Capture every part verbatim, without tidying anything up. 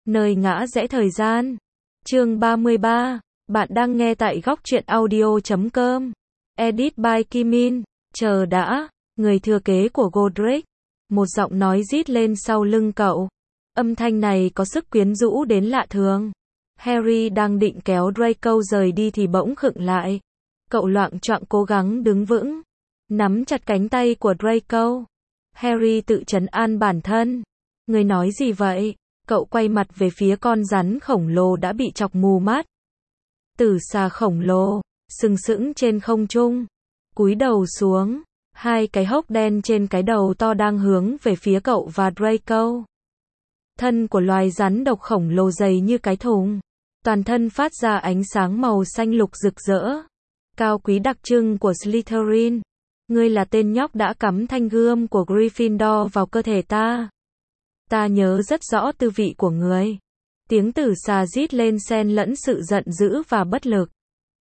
Nơi ngã rẽ thời gian. Chương ba mươi ba. Bạn đang nghe tại góc truyện audio chấm com. Edit by Kim Min. Chờ đã, người thừa kế của Godric. Một giọng nói rít lên sau lưng cậu. Âm thanh này có sức quyến rũ đến lạ thường. Harry đang định kéo Draco rời đi thì bỗng khựng lại. Cậu loạng choạng cố gắng đứng vững, nắm chặt cánh tay của Draco. Harry tự trấn an bản thân. Người nói gì vậy? Cậu quay mặt về phía con rắn khổng lồ đã bị chọc mù mắt. Tử xà khổng lồ, sừng sững trên không trung, cúi đầu xuống, hai cái hốc đen trên cái đầu to đang hướng về phía cậu và Draco. Thân của loài rắn độc khổng lồ dày như cái thùng, toàn thân phát ra ánh sáng màu xanh lục rực rỡ. Cao quý đặc trưng của Slytherin. Ngươi là tên nhóc đã cắm thanh gươm của Gryffindor vào cơ thể ta. Ta nhớ rất rõ tư vị của ngươi. Tiếng tử xà rít lên xen lẫn sự giận dữ và bất lực.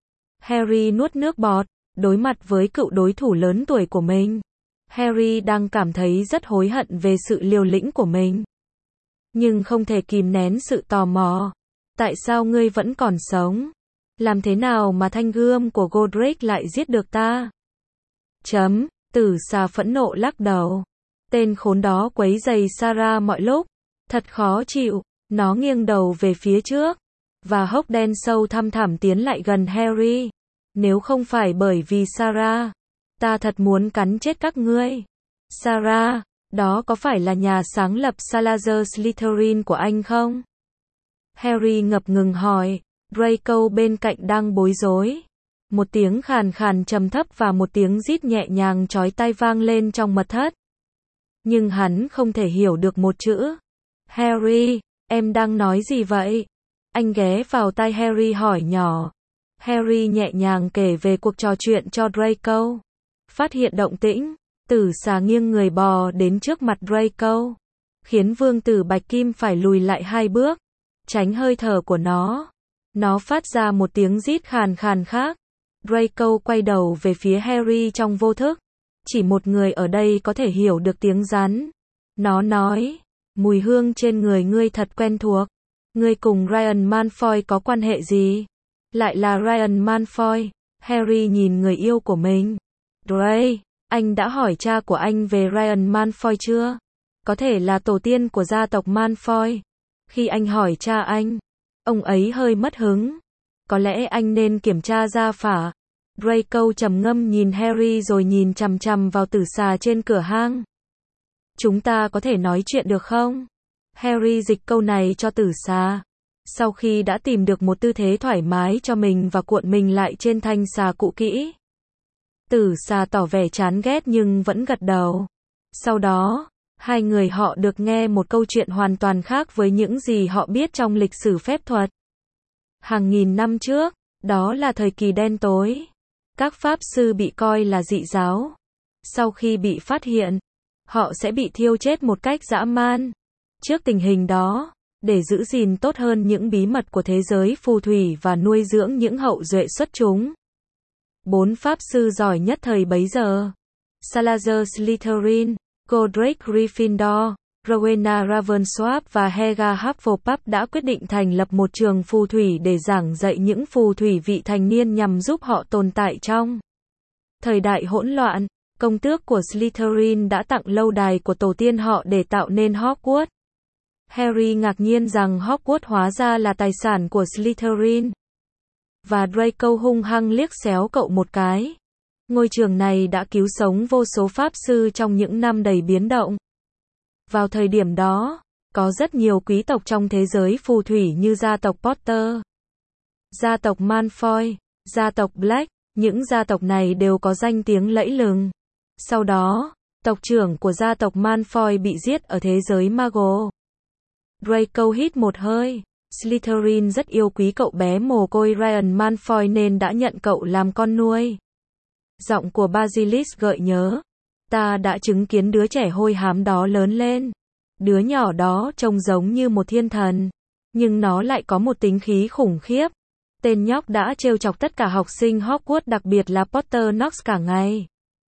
Harry nuốt nước bọt, đối mặt với cựu đối thủ lớn tuổi của mình. Harry đang cảm thấy rất hối hận về sự liều lĩnh của mình. Nhưng không thể kìm nén sự tò mò. Tại sao ngươi vẫn còn sống? Làm thế nào mà thanh gươm của Godric lại giết được ta? Chấm, tử xà phẫn nộ lắc đầu. Tên khốn đó quấy rầy Sarah mọi lúc. Thật khó chịu. Nó nghiêng đầu về phía trước. Và hốc đen sâu thăm thẳm tiến lại gần Harry. Nếu không phải bởi vì Sarah, ta thật muốn cắn chết các ngươi. Sarah, đó có phải là nhà sáng lập Salazar Slytherin của anh không? Harry ngập ngừng hỏi. Draco bên cạnh đang bối rối. Một tiếng khàn khàn trầm thấp và một tiếng rít nhẹ nhàng chói tai vang lên trong mật thất. Nhưng hắn không thể hiểu được một chữ. Harry, em đang nói gì vậy? Anh ghé vào tai Harry hỏi nhỏ. Harry nhẹ nhàng kể về cuộc trò chuyện cho Draco. Phát hiện động tĩnh, tử xà nghiêng người bò đến trước mặt Draco, khiến vương tử Bạch Kim phải lùi lại hai bước, tránh hơi thở của nó. Nó phát ra một tiếng rít khàn khàn khác. Draco quay đầu về phía Harry trong vô thức. Chỉ một người ở đây có thể hiểu được tiếng rắn. Nó nói, mùi hương trên người ngươi thật quen thuộc. Ngươi cùng Ryan Malfoy có quan hệ gì? Lại là Ryan Malfoy. Harry nhìn người yêu của mình. Dray, anh đã hỏi cha của anh về Ryan Malfoy chưa? Có thể là tổ tiên của gia tộc Malfoy. Khi anh hỏi cha anh, ông ấy hơi mất hứng. Có lẽ anh nên kiểm tra gia phả. Draco trầm ngâm nhìn Harry rồi nhìn chằm chằm vào tử xà trên cửa hang. Chúng ta có thể nói chuyện được không? Harry dịch câu này cho tử xà. Sau khi đã tìm được một tư thế thoải mái cho mình và cuộn mình lại trên thanh xà cũ kỹ. Tử xà tỏ vẻ chán ghét nhưng vẫn gật đầu. Sau đó, hai người họ được nghe một câu chuyện hoàn toàn khác với những gì họ biết trong lịch sử phép thuật. Hàng nghìn năm trước, đó là thời kỳ đen tối. Các pháp sư bị coi là dị giáo. Sau khi bị phát hiện, họ sẽ bị thiêu chết một cách dã man. Trước tình hình đó, để giữ gìn tốt hơn những bí mật của thế giới phù thủy và nuôi dưỡng những hậu duệ xuất chúng, bốn pháp sư giỏi nhất thời bấy giờ, Salazar Slytherin, Godric Gryffindor, Rowena Ravensworth và Helga Hufflepuff đã quyết định thành lập một trường phù thủy để giảng dạy những phù thủy vị thành niên nhằm giúp họ tồn tại trong thời đại hỗn loạn. Công tước của Slytherin đã tặng lâu đài của tổ tiên họ để tạo nên Hogwarts. Harry ngạc nhiên rằng Hogwarts hóa ra là tài sản của Slytherin. Và Draco hung hăng liếc xéo cậu một cái. Ngôi trường này đã cứu sống vô số pháp sư trong những năm đầy biến động. Vào thời điểm đó, có rất nhiều quý tộc trong thế giới phù thủy như gia tộc Potter, gia tộc Malfoy, gia tộc Black. Những gia tộc này đều có danh tiếng lẫy lừng. Sau đó, tộc trưởng của gia tộc Malfoy bị giết ở thế giới Muggle. Draco hít một hơi. Slytherin rất yêu quý cậu bé mồ côi Ryan Malfoy nên đã nhận cậu làm con nuôi. Giọng của Basilisk gợi nhớ. Ta đã chứng kiến đứa trẻ hôi hám đó lớn lên. Đứa nhỏ đó trông giống như một thiên thần. Nhưng nó lại có một tính khí khủng khiếp. Tên nhóc đã trêu chọc tất cả học sinh Hogwarts, đặc biệt là Potter Knox cả ngày.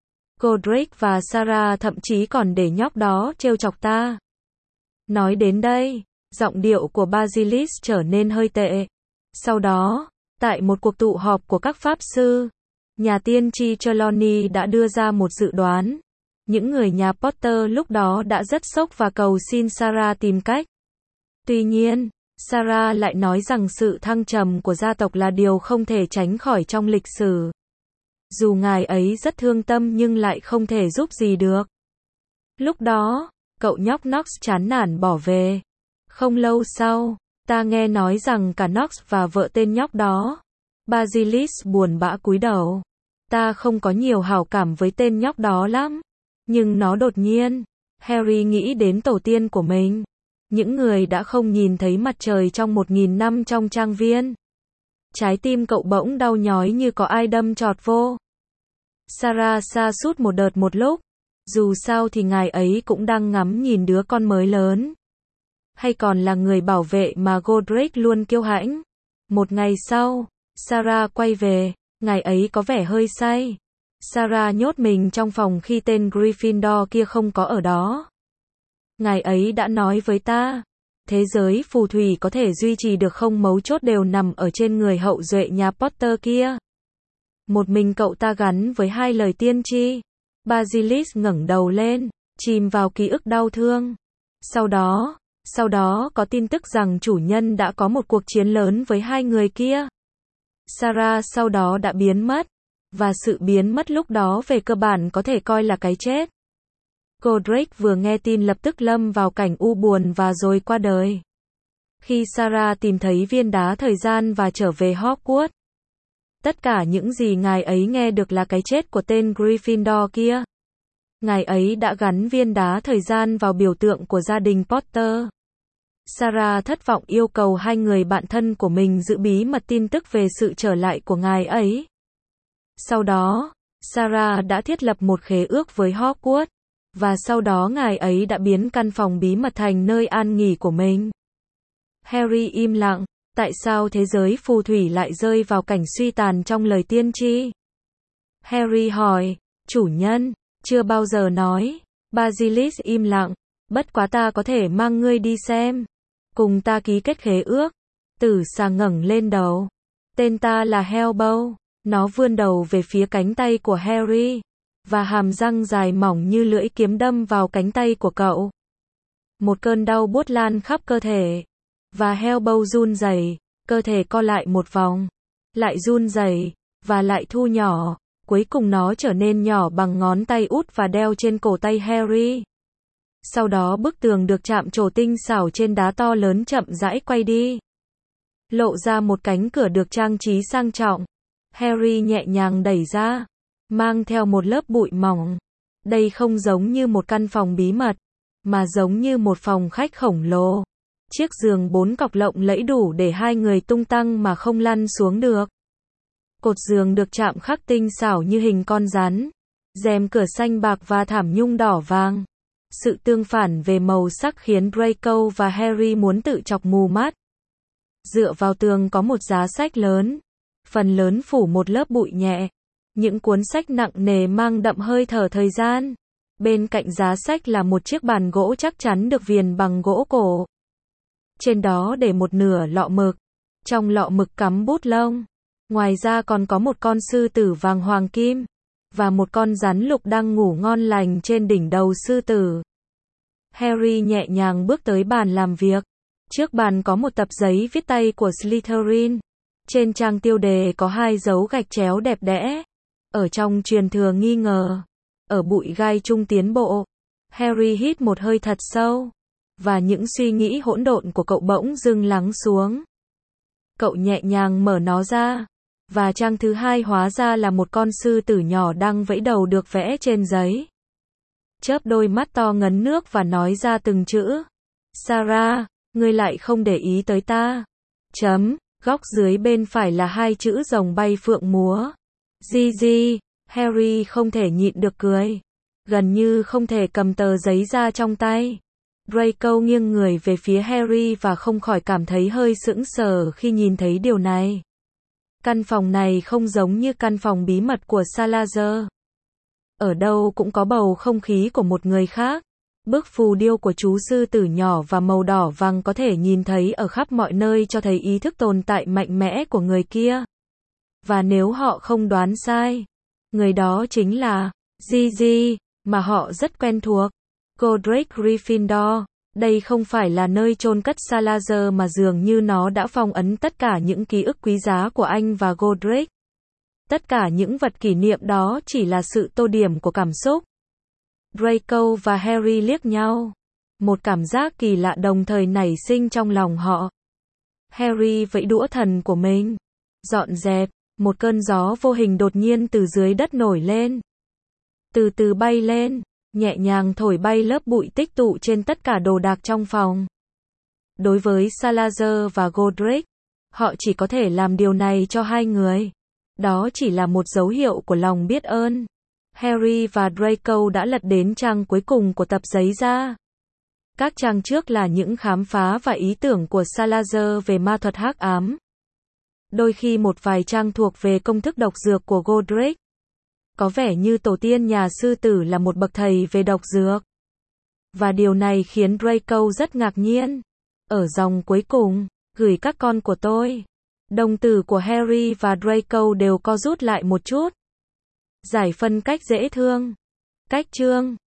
Godric và Sarah thậm chí còn để nhóc đó trêu chọc ta. Nói đến đây, Giọng điệu của Basilisk trở nên hơi tệ. Sau đó, tại một cuộc tụ họp của các pháp sư, nhà tiên tri Trelawney đã đưa ra một dự đoán. Những người nhà Potter lúc đó đã rất sốc và cầu xin Sarah tìm cách. Tuy nhiên, Sarah lại nói rằng sự thăng trầm của gia tộc là điều không thể tránh khỏi trong lịch sử. Dù ngài ấy rất thương tâm nhưng lại không thể giúp gì được. Lúc đó, cậu nhóc Knox chán nản bỏ về. Không lâu sau, ta nghe nói rằng cả Knox và vợ tên nhóc đó. Basilisk buồn bã cúi đầu. Ta không có nhiều hảo cảm với tên nhóc đó lắm. Nhưng nó đột nhiên. Harry nghĩ đến tổ tiên của mình. Những người đã không nhìn thấy mặt trời trong một nghìn năm trong trang viên. Trái tim cậu bỗng đau nhói như có ai đâm chọt vô. Sarah sa sút một đợt một lúc. Dù sao thì ngài ấy cũng đang ngắm nhìn đứa con mới lớn. Hay còn là người bảo vệ mà Godric luôn kiêu hãnh. Một ngày sau, Sarah quay về. Ngài ấy có vẻ hơi say. Sarah nhốt mình trong phòng khi tên Gryffindor kia không có ở đó. Ngài ấy đã nói với ta, thế giới phù thủy có thể duy trì được không, mấu chốt đều nằm ở trên người hậu duệ nhà Potter kia. Một mình cậu ta gắn với hai lời tiên tri. Basilisk ngẩng đầu lên, chìm vào ký ức đau thương. Sau đó, sau đó có tin tức rằng chủ nhân đã có một cuộc chiến lớn với hai người kia. Sarah sau đó đã biến mất, và sự biến mất lúc đó về cơ bản có thể coi là cái chết. Godric vừa nghe tin lập tức lâm vào cảnh u buồn và rồi qua đời. Khi Sarah tìm thấy viên đá thời gian và trở về Hogwarts, tất cả những gì ngài ấy nghe được là cái chết của tên Gryffindor kia. Ngài ấy đã gắn viên đá thời gian vào biểu tượng của gia đình Potter. Sarah thất vọng yêu cầu hai người bạn thân của mình giữ bí mật tin tức về sự trở lại của ngài ấy. Sau đó, Sarah đã thiết lập một khế ước với Hogwarts, và sau đó ngài ấy đã biến căn phòng bí mật thành nơi an nghỉ của mình. Harry im lặng, tại sao thế giới phù thủy lại rơi vào cảnh suy tàn trong lời tiên tri? Harry hỏi, chủ nhân, chưa bao giờ nói. Basilisk im lặng, bất quá ta có thể mang ngươi đi xem. Cùng ta ký kết khế ước. Tử xà ngẩng lên đầu. Tên ta là Hellbow. Nó vươn đầu về phía cánh tay của Harry, và hàm răng dài mỏng như lưỡi kiếm đâm vào cánh tay của cậu. Một cơn đau buốt lan khắp cơ thể, và Hellbow run rẩy, cơ thể co lại một vòng, lại run rẩy, và lại thu nhỏ, cuối cùng nó trở nên nhỏ bằng ngón tay út và đeo trên cổ tay Harry. Sau đó bức tường được chạm trổ tinh xảo trên đá to lớn chậm rãi quay đi, lộ ra một cánh cửa được trang trí sang trọng. Harry nhẹ nhàng đẩy ra, mang theo một lớp bụi mỏng. Đây không giống như một căn phòng bí mật, mà giống như một phòng khách khổng lồ. Chiếc giường bốn cọc lộng lẫy đủ để hai người tung tăng mà không lăn xuống được. Cột giường được chạm khắc tinh xảo như hình con rắn. Rèm cửa xanh bạc và thảm nhung đỏ vàng. Sự tương phản về màu sắc khiến Draco và Harry muốn tự chọc mù mắt. Dựa vào tường có một giá sách lớn. Phần lớn phủ một lớp bụi nhẹ. Những cuốn sách nặng nề mang đậm hơi thở thời gian. Bên cạnh giá sách là một chiếc bàn gỗ chắc chắn được viền bằng gỗ cổ. Trên đó để một nửa lọ mực. Trong lọ mực cắm bút lông. Ngoài ra còn có một con sư tử vàng hoàng kim. Và một con rắn lục đang ngủ ngon lành trên đỉnh đầu sư tử. Harry nhẹ nhàng bước tới bàn làm việc. Trước bàn có một tập giấy viết tay của Slytherin. Trên trang tiêu đề có hai dấu gạch chéo đẹp đẽ. Ở trong truyền thừa nghi ngờ. Ở bụi gai trung tiến bộ. Harry hít một hơi thật sâu. Và những suy nghĩ hỗn độn của cậu bỗng dưng lắng xuống. Cậu nhẹ nhàng mở nó ra. Và trang thứ hai hóa ra là một con sư tử nhỏ đang vẫy đầu được vẽ trên giấy. Chớp đôi mắt to ngấn nước và nói ra từng chữ. Sarah, ngươi lại không để ý tới ta. Chấm. Góc dưới bên phải là hai chữ rồng bay phượng múa. Gigi, Harry không thể nhịn được cười. Gần như không thể cầm tờ giấy ra trong tay. Draco nghiêng người về phía Harry và không khỏi cảm thấy hơi sững sờ khi nhìn thấy điều này. Căn phòng này không giống như căn phòng bí mật của Salazar. Ở đâu cũng có bầu không khí của một người khác. Bức phù điêu của chú sư tử nhỏ và màu đỏ vàng có thể nhìn thấy ở khắp mọi nơi cho thấy ý thức tồn tại mạnh mẽ của người kia. Và nếu họ không đoán sai, người đó chính là Gigi, mà họ rất quen thuộc. Godric Gryffindor. Đây không phải là nơi chôn cất Salazar mà dường như nó đã phong ấn tất cả những ký ức quý giá của anh và Godric. Tất cả những vật kỷ niệm đó chỉ là sự tô điểm của cảm xúc. Draco và Harry liếc nhau. Một cảm giác kỳ lạ đồng thời nảy sinh trong lòng họ. Harry vẫy đũa thần của mình. Dọn dẹp, một cơn gió vô hình đột nhiên từ dưới đất nổi lên. Từ từ bay lên, nhẹ nhàng thổi bay lớp bụi tích tụ trên tất cả đồ đạc trong phòng. Đối với Salazar và Godric, họ chỉ có thể làm điều này cho hai người. Đó chỉ là một dấu hiệu của lòng biết ơn. Harry và Draco đã lật đến trang cuối cùng của tập giấy ra. Các trang trước là những khám phá và ý tưởng của Salazar về ma thuật hắc ám. Đôi khi một vài trang thuộc về công thức độc dược của Godric. Có vẻ như tổ tiên nhà sư tử là một bậc thầy về độc dược. Và điều này khiến Draco rất ngạc nhiên. Ở dòng cuối cùng, gửi các con của tôi. Đồng tử của Harry và Draco đều co rút lại một chút. Giải phân cách dễ thương. Cách chương